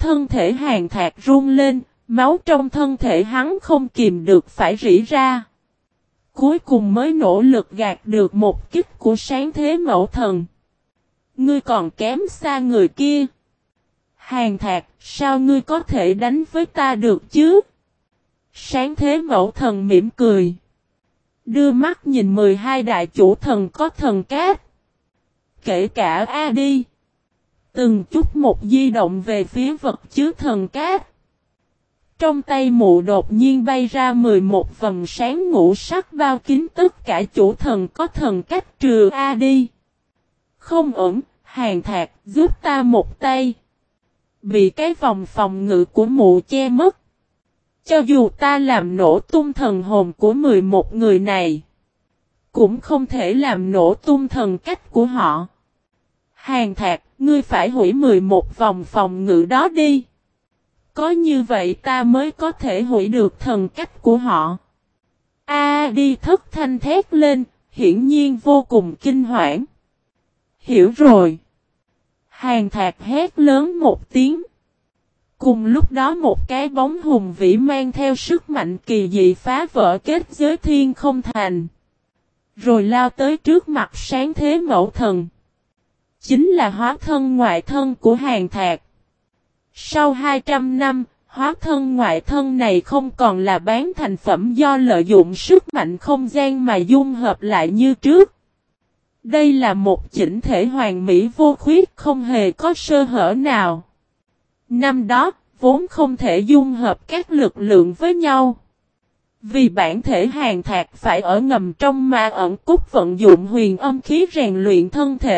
thân thể Hàn Thạc run lên, máu trong thân thể hắn không kìm được phải rỉ ra. Cuối cùng mới nỗ lực gạt được một kích của Sáng Thế Mẫu Thần. Ngươi còn kém xa người kia. Hàn Thạc, sao ngươi có thể đánh với ta được chứ? Sáng Thế Mẫu Thần mỉm cười. Đưa mắt nhìn 12 đại chủ thần có thần cát. Kể cả A đi. Từng chút một di động về phía vật chứa thần cát. Trong tay mụ đột nhiên bay ra 11 vầng sáng ngũ sắc bao kín tất cả chủ thần có thần cách trừ A đi. Không ổn, Hàn Thạc giúp ta một tay. Bị cái vòng phòng ngự của mụ che mất. Cho dù ta làm nổ tung thần hồn của 11 người này, cũng không thể làm nổ tung thần cách của họ. Hàn Thạc, ngươi phải hủy 11 vòng phòng ngự đó đi. Có như vậy ta mới có thể hủy được thần cách của họ. A đi thất thanh thét lên, hiển nhiên vô cùng kinh hoảng. Hiểu rồi. Hàn Thạc hét lớn một tiếng. Cùng lúc đó một cái bóng hùng vĩ mang theo sức mạnh kỳ dị phá vỡ kết giới thiên không thành. Rồi lao tới trước mặt Sáng Thế Mẫu Thần. Chính là hóa thân ngoại thân của Hàn Thạc. Sau 200 năm, hóa thân ngoại thân này không còn là bán thành phẩm do lợi dụng sức mạnh không gian mà dung hợp lại như trước. Đây là một chỉnh thể hoàn mỹ vô khuyết, không hề có sơ hở nào. Năm đó, vốn không thể dung hợp các lực lượng với nhau. Vì bản thể Hàn Thạc phải ở ngầm trong ma ẩn cốt vận dụng huyền âm khí rèn luyện thân thể.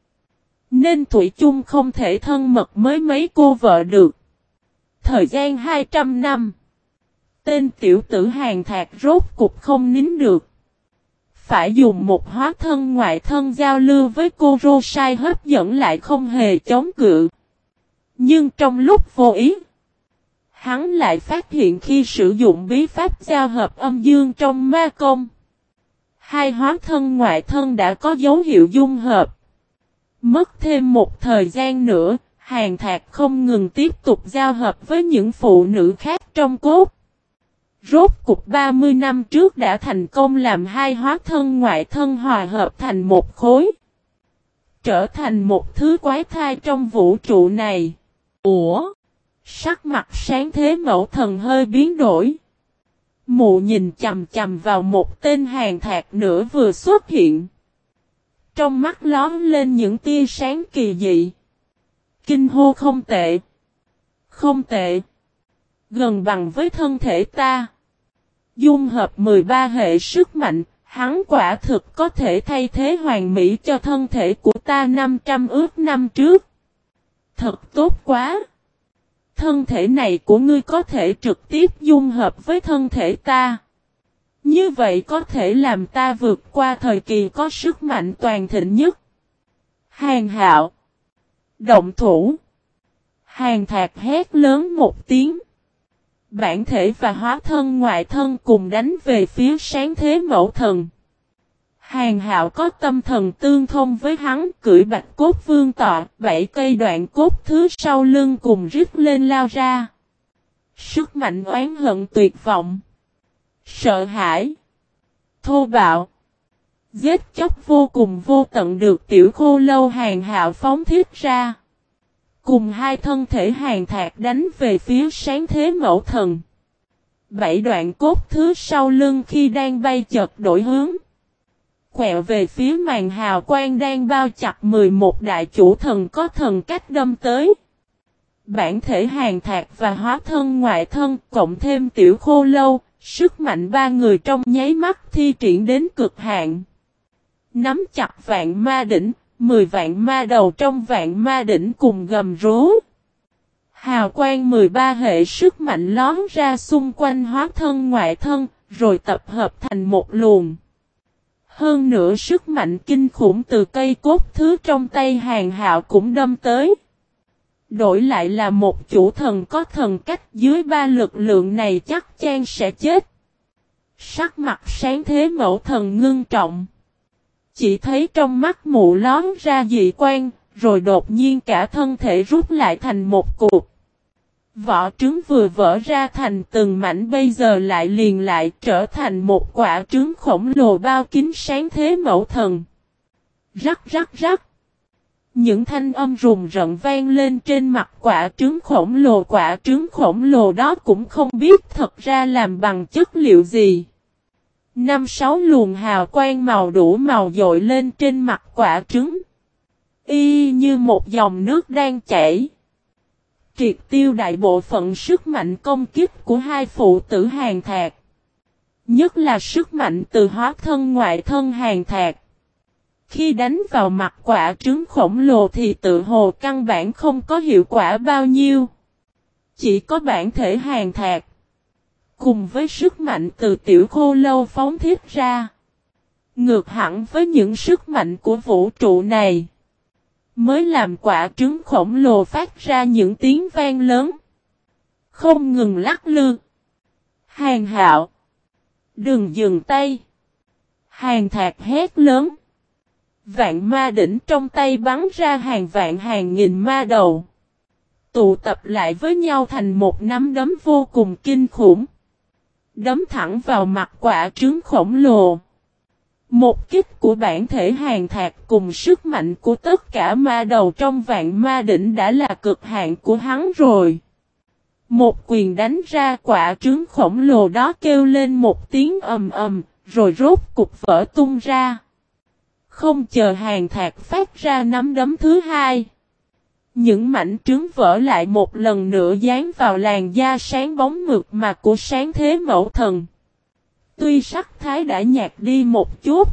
Nên thủy chung không thể thân mật với mấy cô vợ được. Thời gian 200 năm. Tên tiểu tử Hàn Thạc rốt cục không nín được. Phải dùng một hóa thân ngoại thân giao lưu với cô Rosai hấp dẫn lại không hề chống cự. Nhưng trong lúc vô ý, hắn lại phát hiện khi sử dụng bí pháp giao hợp âm dương trong ma công, hai hóa thân ngoại thân đã có dấu hiệu dung hợp. Mất thêm một thời gian nữa, Hàn Thạc không ngừng tiếp tục giao hợp với những phụ nữ khác trong cốt. Rốt cục 30 năm trước đã thành công làm hai hóa thân ngoại thân hòa hợp thành một khối. Trở thành một thứ quái thai trong vũ trụ này. Ủa? Sắc mặt Sáng Thế Mẫu Thần hơi biến đổi. Mụ nhìn chầm chầm vào một tên Hàn Thạc nữa vừa xuất hiện. Trong mắt lóm lên những tia sáng kỳ dị. Kinh hô không tệ. Không tệ. Gần bằng với thân thể ta. Dung hợp 13 hệ sức mạnh, hắn quả thực có thể thay thế hoàn mỹ cho thân thể của ta 500 ước năm trước. Thật tốt quá. Thân thể này của ngươi có thể trực tiếp dung hợp với thân thể ta. Như vậy có thể làm ta vượt qua thời kỳ có sức mạnh toàn thịnh nhất. Hàn Hạo. Động thủ. Hàn Thạc hét lớn một tiếng. Bản thể và hóa thân ngoại thân cùng đánh về phía Sáng Thế Mẫu Thần. Hàn Hạo có tâm thần tương thông với hắn, cưỡi bạch cốt vương tọa, 7 cây đoạn cốt thứ sau lưng cùng rít lên lao ra. Sức mạnh oán hận tuyệt vọng. Sợ hãi. Thô bạo. Giết chóc vô cùng vô tận được tiểu khô lâu Hàn Hạo phóng thiết ra. Cùng hai thân thể Hàn Thạc đánh về phía Sáng Thế Mẫu Thần. 7 đoạn cốt thứ sau lưng khi đang bay chợt đổi hướng. Quẹo về phía màn hào quang đang bao chặt 11 đại chủ thần có thần cách đâm tới. Bản thể Hàn Thạc và hóa thân ngoại thân cộng thêm tiểu khô lâu, sức mạnh ba người trong nháy mắt thi triển đến cực hạn. Nắm chặt vạn ma đỉnh, 10 vạn ma đầu trong vạn ma đỉnh cùng gầm rú. Hào quang 13 hệ sức mạnh lón ra xung quanh hóa thân ngoại thân, rồi tập hợp thành một luồng. Hơn nữa sức mạnh kinh khủng từ cây cốt thứ trong tay Hàn Hạo cũng đâm tới. Đổi lại là một chủ thần có thần cách dưới ba lực lượng này chắc chắn sẽ chết. Sắc mặt Sáng Thế Mẫu Thần ngưng trọng. Chỉ thấy trong mắt mụ lón ra dị quang, rồi đột nhiên cả thân thể rút lại thành một cục. Vỏ trứng vừa vỡ ra thành từng mảnh bây giờ lại trở thành một quả trứng khổng lồ bao kín sáng thế mẫu thần. Rắc rắc rắc. Những thanh âm rùng rợn vang lên trên mặt quả trứng khổng lồ đó cũng không biết thật ra làm bằng chất liệu gì. 5-6 luồng hào quang màu đủ màu dội lên trên mặt quả trứng. Y như một dòng nước đang chảy. Triệt tiêu đại bộ phận sức mạnh công kích của hai phụ tử Hàn Thạc. Nhất là sức mạnh từ hóa thân ngoại thân Hàn Thạc. Khi đánh vào mặt quả trứng khổng lồ thì tự hồ căn bản không có hiệu quả bao nhiêu. Chỉ có bản thể Hàn Thạc. Cùng với sức mạnh từ tiểu khô lâu phóng thiết ra. Ngược hẳn với những sức mạnh của vũ trụ này. Mới làm quả trứng khổng lồ phát ra những tiếng vang lớn. Không ngừng lắc lư. Hàn Hạo. Đừng dừng tay. Hàn Thạc hét lớn. Vạn ma đỉnh trong tay bắn ra hàng vạn hàng nghìn ma đầu. Tụ tập lại với nhau thành một nắm đấm vô cùng kinh khủng. Đấm thẳng vào mặt quả trứng khổng lồ. Một kích của bản thể Hàn Thạc cùng sức mạnh của tất cả ma đầu trong vạn ma đỉnh đã là cực hạn của hắn rồi. Một quyền đánh ra quả trứng khổng lồ đó kêu lên một tiếng ầm ầm, rồi rốt cục vỡ tung ra. Không chờ Hàn Thạc phát ra nắm đấm thứ hai. Những mảnh trứng vỡ lại một lần nữa dán vào làn da sáng bóng mượt mà của sáng thế mẫu thần. Tuy sắc thái đã nhạt đi một chút.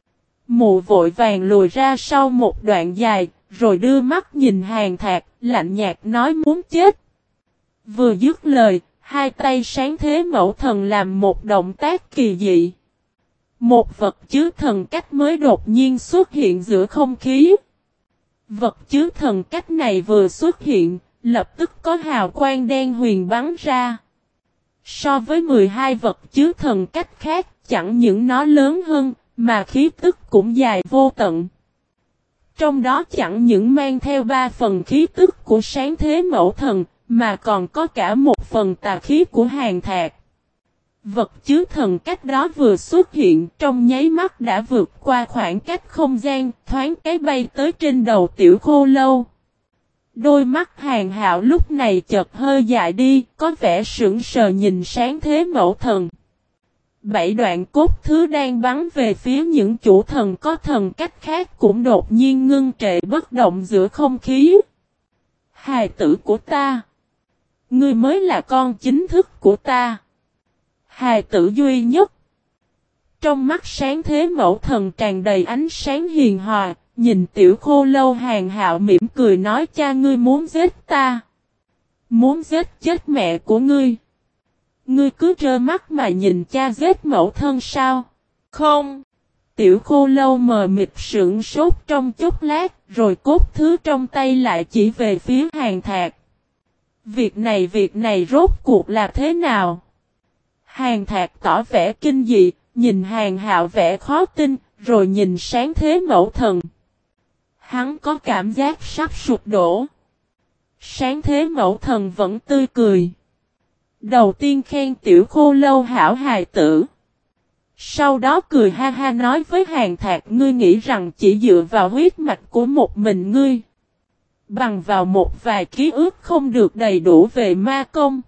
Mụ vội vàng lùi ra sau một đoạn dài, rồi đưa mắt nhìn Hàn Thạc, lạnh nhạt nói muốn chết. Vừa dứt lời, hai tay sáng thế mẫu thần làm một động tác kỳ dị. Một vật chứa thần cách mới đột nhiên xuất hiện giữa không khí. Vật chứa thần cách này vừa xuất hiện, lập tức có hào quang đen huyền bắn ra. So với 12 vật chứa thần cách khác, chẳng những nó lớn hơn, mà khí tức cũng dài vô tận. Trong đó chẳng những mang theo 3 phần khí tức của sáng thế mẫu thần, mà còn có cả một phần tà khí của Hàn Thạc. Vật chứa thần cách đó vừa xuất hiện trong nháy mắt đã vượt qua khoảng cách không gian, thoáng cái bay tới trên đầu tiểu khô lâu. Đôi mắt Hàn Hạo lúc này chợt hơi dại đi, có vẻ sững sờ nhìn sáng thế mẫu thần. 7 đoạn cốt thứ đang bắn về phía những chủ thần có thần cách khác cũng đột nhiên ngưng trệ bất động giữa không khí. Hài tử của ta! Ngươi mới là con chính thức của ta! Hài tử duy nhất! Trong mắt sáng thế mẫu thần tràn đầy ánh sáng hiền hòa, nhìn tiểu khô lâu Hàn Hạo mỉm cười nói cha ngươi muốn giết ta. Muốn giết chết mẹ của ngươi. Ngươi cứ trơ mắt mà nhìn cha giết mẫu thân sao? Không. Tiểu khô lâu mờ mịt sững sốt trong chốc lát, rồi cốt thứ trong tay lại chỉ về phía Hàn Thạc. Việc này rốt cuộc là thế nào? Hàn Thạc tỏ vẻ kinh dị, nhìn Hàn Hạo vẻ khó tin, rồi nhìn sáng thế mẫu thần. Hắn có cảm giác sắp sụp đổ. Sáng thế mẫu thần vẫn tươi cười. Đầu tiên khen tiểu khô lâu hảo hài tử. Sau đó cười ha ha nói với Hàn Thạc ngươi nghĩ rằng chỉ dựa vào huyết mạch của một mình ngươi. Bằng vào một vài ký ức không được đầy đủ về ma công.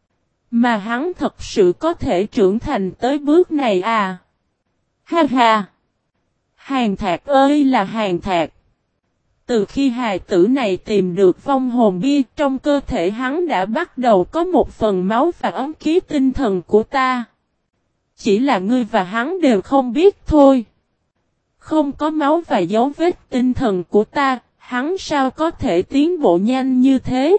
Mà hắn thật sự có thể trưởng thành tới bước này à. Ha ha. Hàn Thạc ơi là Hàn Thạc. Từ khi hài tử này tìm được vong hồn bia trong cơ thể hắn đã bắt đầu có một phần máu và ấm ký tinh thần của ta. Chỉ là ngươi và hắn đều không biết thôi. Không có máu và dấu vết tinh thần của ta, hắn sao có thể tiến bộ nhanh như thế?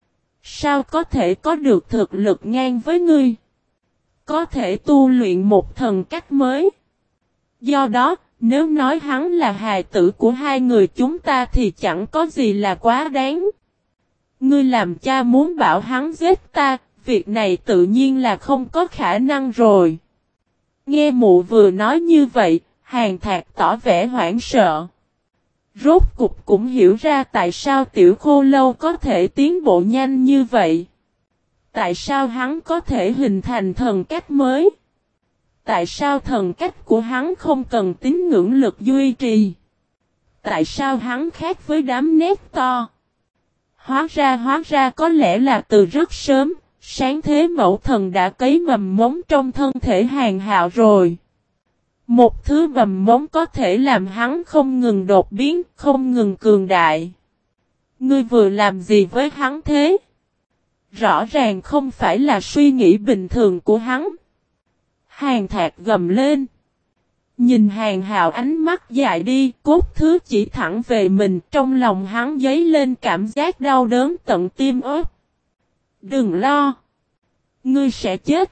Sao có thể có được thực lực ngang với ngươi? Có thể tu luyện một thần cách mới. Do đó, nếu nói hắn là hài tử của hai người chúng ta thì chẳng có gì là quá đáng. Ngươi làm cha muốn bảo hắn giết ta, việc này tự nhiên là không có khả năng rồi. Nghe mụ vừa nói như vậy, Hàn Thạc tỏ vẻ hoảng sợ. Rốt cục cũng hiểu ra tại sao tiểu khô lâu có thể tiến bộ nhanh như vậy. Tại sao hắn có thể hình thành thần cách mới? Tại sao thần cách của hắn không cần tín ngưỡng lực duy trì? Tại sao hắn khác với đám nét to? Hóa ra có lẽ là từ rất sớm, sáng thế mẫu thần đã cấy mầm mống trong thân thể Hàn Hạo rồi. Một thứ mầm mống có thể làm hắn không ngừng đột biến, không ngừng cường đại. Ngươi vừa làm gì với hắn thế? Rõ ràng không phải là suy nghĩ bình thường của hắn. Hàn Thạc gầm lên. Nhìn Hàn Hạo ánh mắt dại đi, cốt thứ chỉ thẳng về mình, trong lòng hắn dấy lên cảm giác đau đớn tận tim ớt. Đừng lo. Ngươi sẽ chết.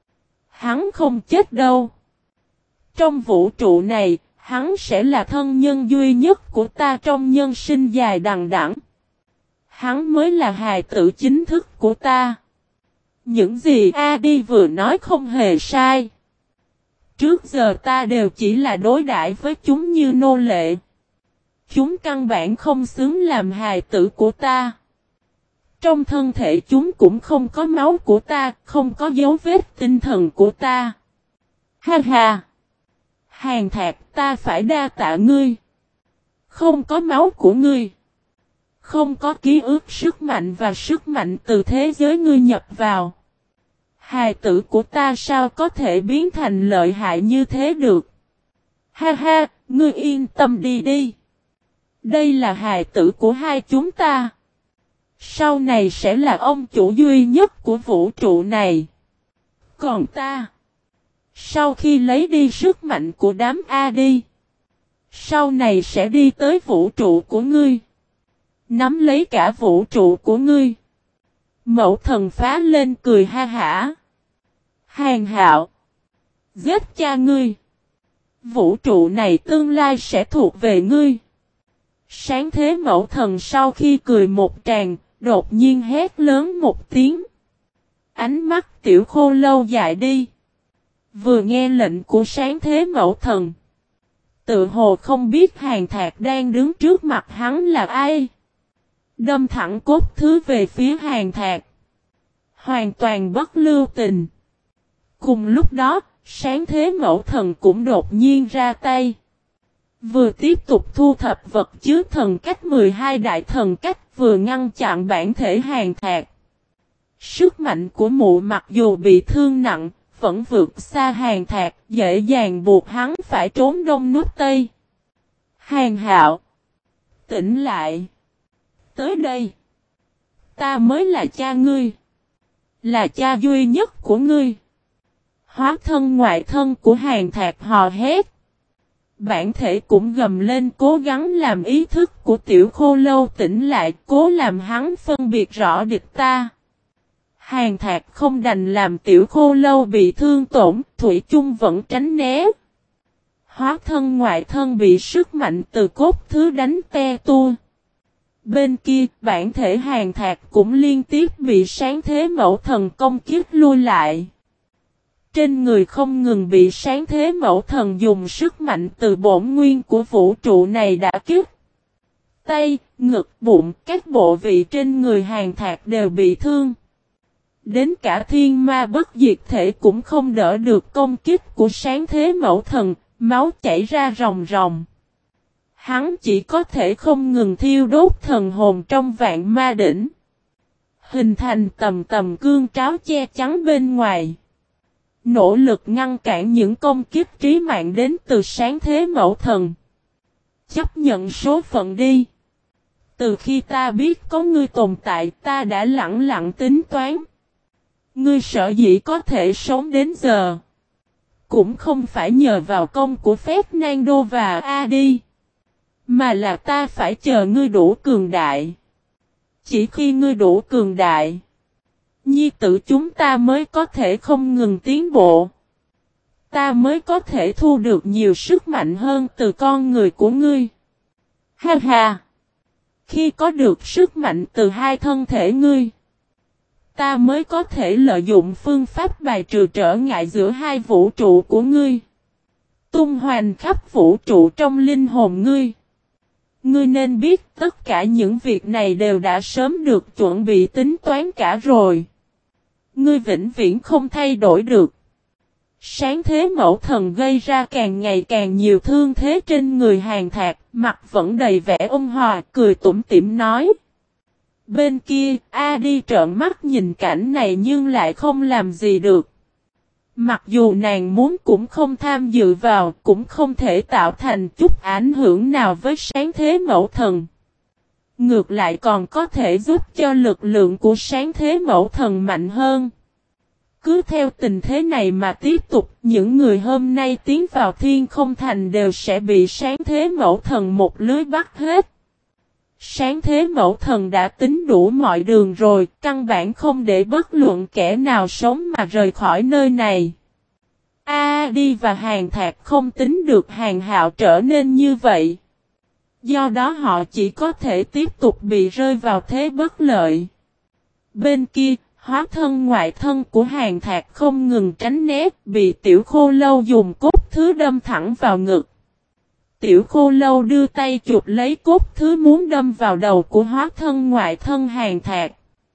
Hắn không chết đâu. Trong vũ trụ này, hắn sẽ là thân nhân duy nhất của ta trong nhân sinh dài đằng đẵng. Hắn mới là hài tử chính thức của ta. Những gì Adi vừa nói không hề sai. Trước giờ ta đều chỉ là đối đãi với chúng như nô lệ. Chúng căn bản không xứng làm hài tử của ta. Trong thân thể chúng cũng không có máu của ta, không có dấu vết tinh thần của ta. Ha ha! Hàn Thạc, ta phải đa tạ ngươi. Không có máu của ngươi. Không có ký ức sức mạnh và sức mạnh từ thế giới ngươi nhập vào. Hài tử của ta sao có thể biến thành lợi hại như thế được? Ha ha, ngươi yên tâm đi đi. Đây là hài tử của hai chúng ta. Sau này sẽ là ông chủ duy nhất của vũ trụ này. Còn ta, sau khi lấy đi sức mạnh của đám Adi, sau này sẽ đi tới vũ trụ của ngươi. Nắm lấy cả vũ trụ của ngươi. Mẫu thần phá lên cười ha hả. Hàn Hạo, giết cha ngươi. Vũ trụ này tương lai sẽ thuộc về ngươi. Sáng thế mẫu thần sau khi cười một tràng, đột nhiên hét lớn một tiếng. Ánh mắt tiểu khô lâu dại đi. Vừa nghe lệnh của sáng thế mẫu thần, tự hồ không biết Hàn Thạc đang đứng trước mặt hắn là ai. Đâm thẳng cốt thứ về phía Hàn Thạc. Hoàn toàn bất lưu tình. Cùng lúc đó, sáng thế mẫu thần cũng đột nhiên ra tay. Vừa tiếp tục thu thập vật chứa thần cách 12 đại thần cách, vừa ngăn chặn bản thể Hàn Thạc. Sức mạnh của mụ mặc dù bị thương nặng, vẫn vượt xa Hàn Thạc, dễ dàng buộc hắn phải trốn đông núp tây. Hàn Hạo, tỉnh lại. Tới đây. Ta mới là cha ngươi. Là cha duy nhất của ngươi. Hóa thân ngoại thân của Hàn Thạc hò hét. Bản thể cũng gầm lên cố gắng làm ý thức của tiểu khô lâu tỉnh lại, cố làm hắn phân biệt rõ địch ta. Hàn Thạc không đành làm tiểu khô lâu bị thương tổn, thủy chung vẫn tránh né. Hóa thân ngoại thân bị sức mạnh từ cốt thứ đánh te tua. Bên kia, bản thể Hàn Thạc cũng liên tiếp bị sáng thế mẫu thần công kích lui lại. Trên người không ngừng bị sáng thế mẫu thần dùng sức mạnh từ bổn nguyên của vũ trụ này đã kích. Tay, ngực, bụng, các bộ vị trên người Hàn Thạc đều bị thương. Đến cả thiên ma bất diệt thể cũng không đỡ được công kích của sáng thế mẫu thần, máu chảy ra ròng ròng. Hắn chỉ có thể không ngừng thiêu đốt thần hồn trong vạn ma đỉnh. Hình thành tầm tầm cương tráo che chắn bên ngoài. Nỗ lực ngăn cản những công kích trí mạng đến từ sáng thế mẫu thần. Chấp nhận số phận đi. Từ khi ta biết có ngươi tồn tại, ta đã lặng lặng tính toán. Ngươi sợ dĩ có thể sống đến giờ. Cũng không phải nhờ vào công của Fernando và Adi. Mà là ta phải chờ ngươi đủ cường đại. Chỉ khi ngươi đủ cường đại, nhi tử chúng ta mới có thể không ngừng tiến bộ. Ta mới có thể thu được nhiều sức mạnh hơn từ con người của ngươi. Ha ha! Khi có được sức mạnh từ hai thân thể ngươi, ta mới có thể lợi dụng phương pháp bài trừ trở ngại giữa hai vũ trụ của ngươi. Tung hoành khắp vũ trụ trong linh hồn ngươi. Ngươi nên biết tất cả những việc này đều đã sớm được chuẩn bị tính toán cả rồi. ngươi vĩnh viễn không thay đổi được. Sáng thế mẫu thần gây ra càng ngày càng nhiều thương thế trên người Hàn Thạc, mặt vẫn đầy vẻ ôn hòa, cười tủm tỉm nói. Bên kia, A Đi trợn mắt nhìn cảnh này nhưng lại không làm gì được. Mặc dù nàng muốn cũng không tham dự vào, cũng không thể tạo thành chút ảnh hưởng nào với sáng thế mẫu thần. Ngược lại còn có thể giúp cho lực lượng của sáng thế mẫu thần mạnh hơn. Cứ theo tình thế này mà tiếp tục, những người hôm nay tiến vào Thiên Không Thành đều sẽ bị sáng thế mẫu thần một lưới bắt hết. Sáng thế mẫu thần đã tính đủ mọi đường rồi, căn bản không để bất luận kẻ nào sống mà rời khỏi nơi này. A Đi và Hàn Thạc không tính được Hàn Hạo trở nên như vậy. Do đó họ chỉ có thể tiếp tục bị rơi vào thế bất lợi. Bên kia, hóa thân ngoại thân của Hàn Thạc không ngừng tránh né, bị Tiểu Khô Lâu dùng cốt thứ đâm thẳng vào ngực. Tiểu Khô Lâu đưa tay chụp lấy cốt thứ muốn đâm vào đầu của hóa thân ngoại thân Hàn Thạc.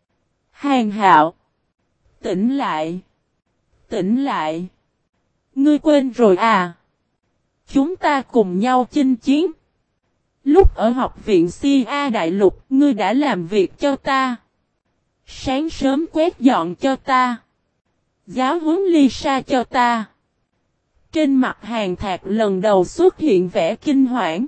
Hàn Hạo! Tỉnh lại! Tỉnh lại! Ngươi quên rồi à? Chúng ta cùng nhau chinh chiến. Lúc ở học viện CIA Đại Lục, ngươi đã làm việc cho ta. Sáng sớm quét dọn cho ta. Giáo huấn Lisa cho ta. Trên mặt Hàn Thạc lần đầu xuất hiện vẻ kinh hoảng.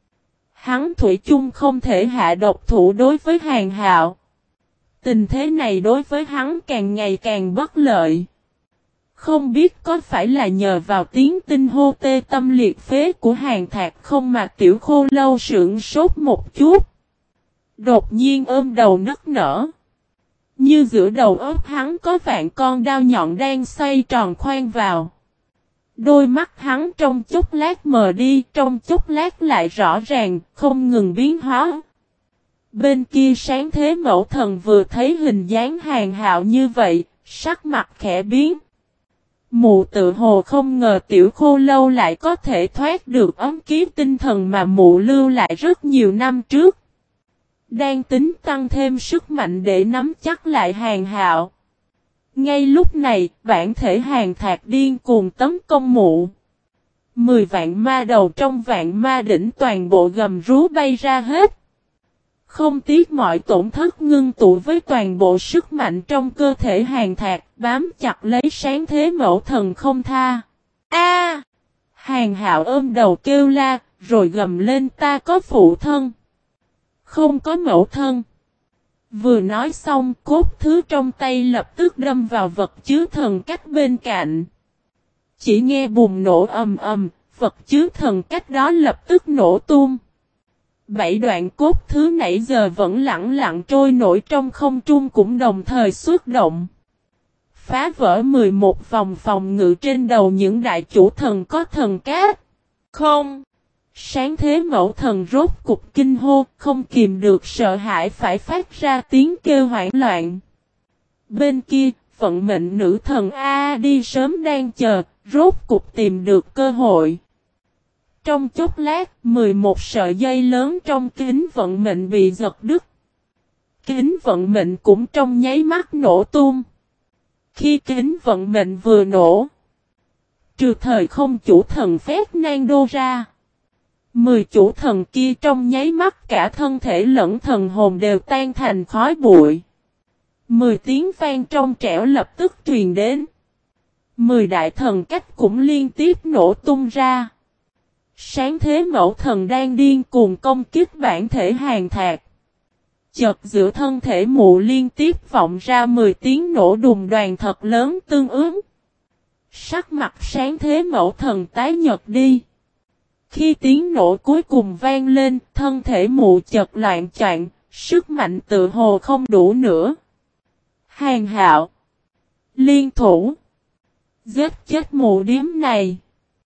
Hắn thủy chung không thể hạ độc thủ đối với Hàn Hạo. Tình thế này đối với hắn càng ngày càng bất lợi. Không biết có phải là nhờ vào tiếng tinh hô tê tâm liệt phế của Hàn Thạc không mà Tiểu Khô Lâu sững sốt một chút. Đột nhiên ôm đầu nức nở. Như giữa đầu óc hắn có vạn con đao nhọn đang xoay tròn khoan vào. Đôi mắt hắn trong chốc lát mờ đi, trong chốc lát lại rõ ràng, không ngừng biến hóa. Bên kia sáng thế mẫu thần vừa thấy hình dáng Hàn Hạo như vậy, sắc mặt khẽ biến. Mụ tự hồ không ngờ Tiểu Khô Lâu lại có thể thoát được ấm ký tinh thần mà mụ lưu lại rất nhiều năm trước. Đang tính tăng thêm sức mạnh để nắm chắc lại Hàn Hạo. Ngay lúc này, bản thể Hàn Thạc điên cuồng tấn công mụ. 10 vạn ma đầu trong vạn ma đỉnh toàn bộ gầm rú bay ra hết. Không tiếc mọi tổn thất ngưng tụ với toàn bộ sức mạnh trong cơ thể Hàn Thạc, bám chặt lấy sáng thế mẫu thần không tha. A! Hàn Hạo ôm đầu kêu la, rồi gầm lên ta có phụ thân. Không có mẫu thân. Vừa nói xong, cốt thứ trong tay lập tức đâm vào vật chứa thần cách bên cạnh. Chỉ nghe bùng nổ ầm ầm, vật chứa thần cách đó lập tức nổ tung. 7 đoạn cốt thứ nãy giờ vẫn lặng lặng trôi nổi trong không trung cũng đồng thời xuất động. Phá vỡ 11 vòng phòng ngự trên đầu những đại chủ thần có thần cát. Không! Sáng thế mẫu thần rốt cục kinh hô, không kìm được sợ hãi phải phát ra tiếng kêu hoảng loạn. Bên kia, vận mệnh nữ thần A Đi sớm đang chờ, rốt cục tìm được cơ hội. Trong chốc lát, 11 sợi dây lớn trong kính vận mệnh bị giật đứt. Kính vận mệnh cũng trong nháy mắt nổ tung. Khi kính vận mệnh vừa nổ, trừ thời không chủ thần phép nan đô ra. 10 chủ thần kia trong nháy mắt cả thân thể lẫn thần hồn đều tan thành khói bụi. 10 tiếng vang trong trẻo lập tức truyền đến. 10 đại thần cách cũng liên tiếp nổ tung ra. Sáng thế mẫu thần đang điên cuồng công kích bản thể Hàn Thạc. Chợt giữa thân thể mụ liên tiếp vọng ra 10 tiếng nổ đùng đoàn thật lớn tương ứng. Sắc mặt sáng thế mẫu thần tái nhợt đi. Khi tiếng nổ cuối cùng vang lên, thân thể mụ chợt loạn choạng, sức mạnh tự hồ không đủ nữa. Hàn Hạo! Liên thủ! Giết chết mụ điếm này!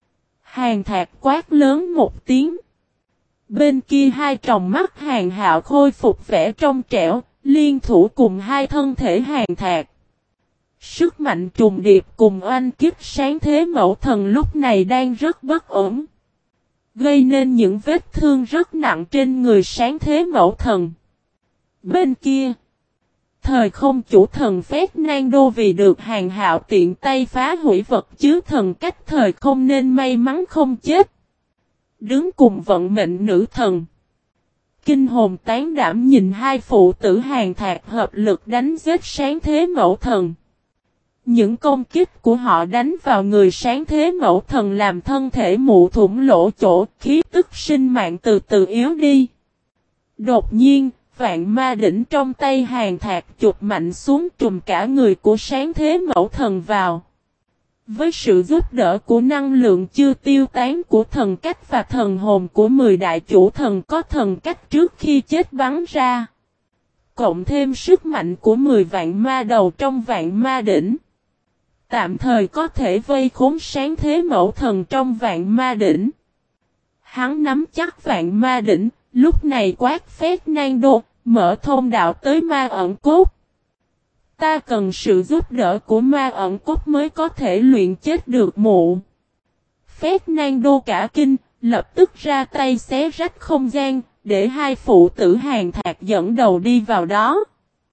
Hàn Thạc quát lớn một tiếng. Bên kia hai tròng mắt Hàn Hạo khôi phục vẻ trong trẻo, liên thủ cùng hai thân thể Hàn Thạc. Sức mạnh trùng điệp cùng oanh kiếp sáng thế mẫu thần lúc này đang rất bất ổn. Gây nên những vết thương rất nặng trên người sáng thế mẫu thần. Bên kia, Thời không chủ thần Fernando vì được Hàn Hạo tiện tay phá hủy vật chứa thần cách thời không nên may mắn không chết. Đứng cùng vận mệnh nữ thần. Kinh hồn tán đảm nhìn hai phụ tử Hàn Thạc hợp lực đánh giết sáng thế mẫu thần. Những công kích của họ đánh vào người sáng thế mẫu thần làm thân thể mụ thủng lỗ chỗ, khí tức sinh mạng từ từ yếu đi. Đột nhiên, vạn ma đỉnh trong tay Hàn Thạc chụp mạnh xuống trùm cả người của sáng thế mẫu thần vào. Với sự giúp đỡ của năng lượng chưa tiêu tán của thần cách và thần hồn của 10 đại chủ thần có thần cách trước khi chết bắn ra. Cộng thêm sức mạnh của 10 vạn ma đầu trong vạn ma đỉnh. Tạm thời có thể vây khốn sáng thế mẫu thần trong vạn ma đỉnh. Hắn nắm chắc vạn ma đỉnh, lúc này quát Fernando, mở thông đạo tới ma ẩn cốt. Ta cần sự giúp đỡ của ma ẩn cốt mới có thể luyện chết được mụ. Fernando cả kinh, lập tức ra tay xé rách không gian, để hai phụ tử Hàn Thạc dẫn đầu đi vào đó.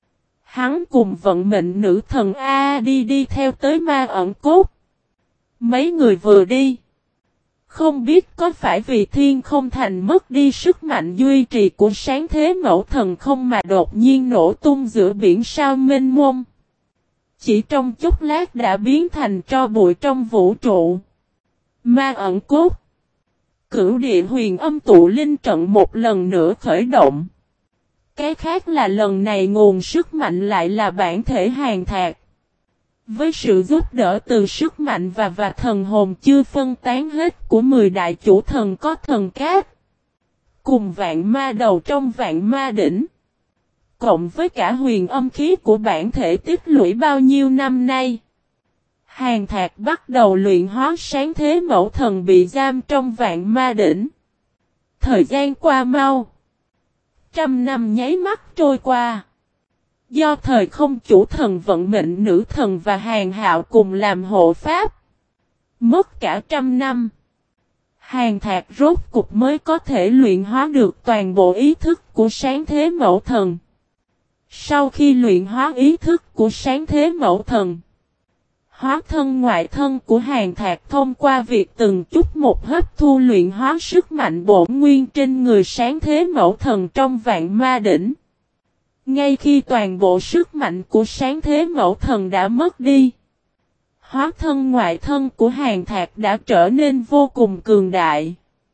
Hắn cùng vận mệnh nữ thần đi theo tới ma ẩn cốt. Mấy người vừa đi. Không biết có phải vì thiên không thành mất đi sức mạnh duy trì của sáng thế mẫu thần không mà đột nhiên nổ tung giữa biển sao mênh mông. Chỉ trong chốc lát đã biến thành tro bụi trong vũ trụ. Ma ẩn cốt. Cửu địa huyền âm tụ linh trận một lần nữa khởi động. Cái khác là lần này nguồn sức mạnh lại là bản thể Hàn Thạc. Với sự giúp đỡ từ sức mạnh và thần hồn chưa phân tán hết của 10 đại chủ thần có thần cát. Cùng vạn ma đầu trong vạn ma đỉnh. Cộng với cả huyền âm khí của bản thể tích lũy bao nhiêu năm nay. Hàn Thạc bắt đầu luyện hóa sáng thế mẫu thần bị giam trong vạn ma đỉnh. Thời gian qua mau. 100 năm nháy mắt trôi qua. Do thời không chủ thần vận mệnh nữ thần và Hàn Hạo cùng làm hộ pháp. Mất cả 100 năm. Hàn Thạc rốt cục mới có thể luyện hóa được toàn bộ ý thức của sáng thế mẫu thần. Sau khi luyện hóa ý thức của sáng thế mẫu thần, hóa thân ngoại thân của Hàn Thạc thông qua việc từng chút một hấp thu luyện hóa sức mạnh bổn nguyên trên người sáng thế mẫu thần trong vạn ma đỉnh. Ngay khi toàn bộ sức mạnh của sáng thế mẫu thần đã mất đi, hóa thân ngoại thân của Hàn Thạc đã trở nên vô cùng cường đại.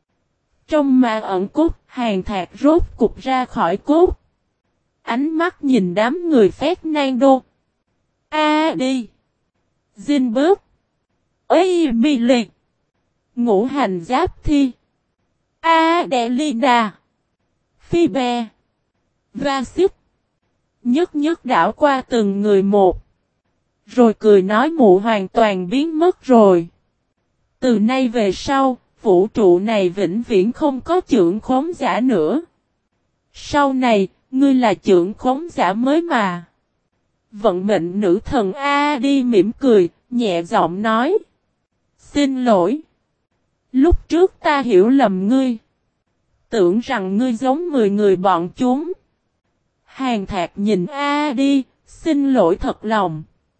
Trong ma ẩn cốt, Hàn Thạc rốt cục ra khỏi cốt. Ánh mắt nhìn đám người Fernando. Đi. Zinberg. Emily. Ngũ hành giáp thi. Adelina. Phoebe. Vasip. Nhất đảo qua từng người một. Rồi cười nói mụ hoàn toàn biến mất rồi. Từ nay về sau, vũ trụ này vĩnh viễn không có chưởng khống giả nữa. Sau này, ngươi là chưởng khống giả mới mà. Vận mệnh nữ thần đi mỉm cười, nhẹ giọng nói. Xin lỗi. Lúc trước ta hiểu lầm ngươi. Tưởng rằng ngươi giống 10 người bọn chúng. Hàn Thạc nhìn đi, xin lỗi thật lòng.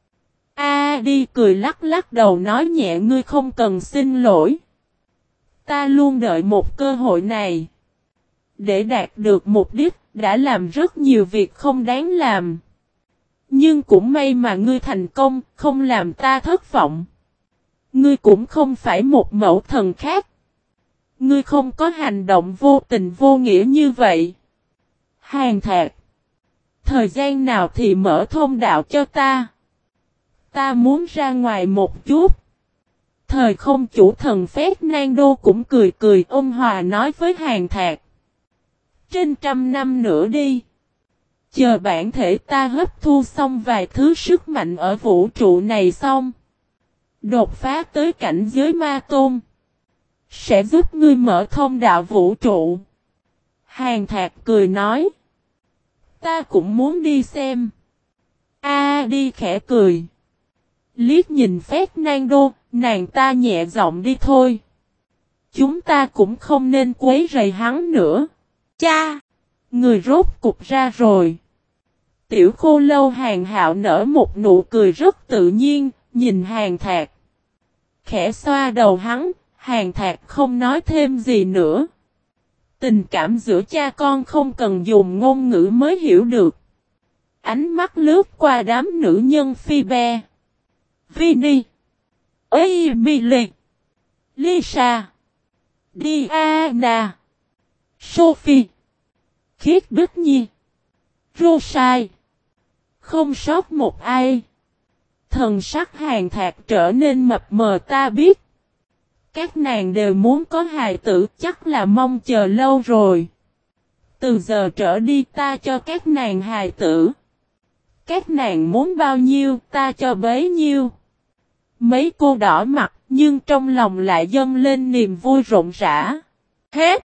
Đi cười lắc lắc đầu nói nhẹ ngươi không cần xin lỗi. Ta luôn đợi một cơ hội này. Để đạt được mục đích, đã làm rất nhiều việc không đáng làm. Nhưng cũng may mà ngươi thành công, không làm ta thất vọng. Ngươi cũng không phải một mẫu thần khác. Ngươi không có hành động vô tình vô nghĩa như vậy. Hàn Thạc. Thời gian nào thì mở thông đạo cho ta. Ta muốn ra ngoài một chút. Thời không chủ thần Fernando cũng cười ôn hòa nói với Hàn Thạc. Trên 100 năm nữa đi. Chờ bản thể ta hấp thu xong vài thứ sức mạnh ở vũ trụ này xong. Đột phá tới cảnh giới ma tôn. Sẽ giúp ngươi mở thông đạo vũ trụ. Hàn Thạc cười nói. Ta cũng muốn đi xem. Đi khẽ cười. Liếc nhìn Fernando, nàng ta nhẹ giọng đi thôi. Chúng ta cũng không nên quấy rầy hắn nữa. Cha! Người rốt cục ra rồi. Tiểu Khô Lâu Hàn Hạo nở một nụ cười rất tự nhiên, nhìn Hàn Thạc. Khẽ xoa đầu hắn, Hàn Thạc không nói thêm gì nữa. Tình cảm giữa cha con không cần dùng ngôn ngữ mới hiểu được. Ánh mắt lướt qua đám nữ nhân Phoebe, Vinny, Emily, Lisa, Diana, Sophie, Khiết Bích Nhi, Rosie. Không sót một ai. Thần sắc Hàn Thạc trở nên mập mờ, ta biết. Các nàng đều muốn có hài tử, chắc là mong chờ lâu rồi. Từ giờ trở đi ta cho các nàng hài tử. Các nàng muốn bao nhiêu ta cho bấy nhiêu. Mấy cô đỏ mặt nhưng trong lòng lại dâng lên niềm vui rộn rã. Hết.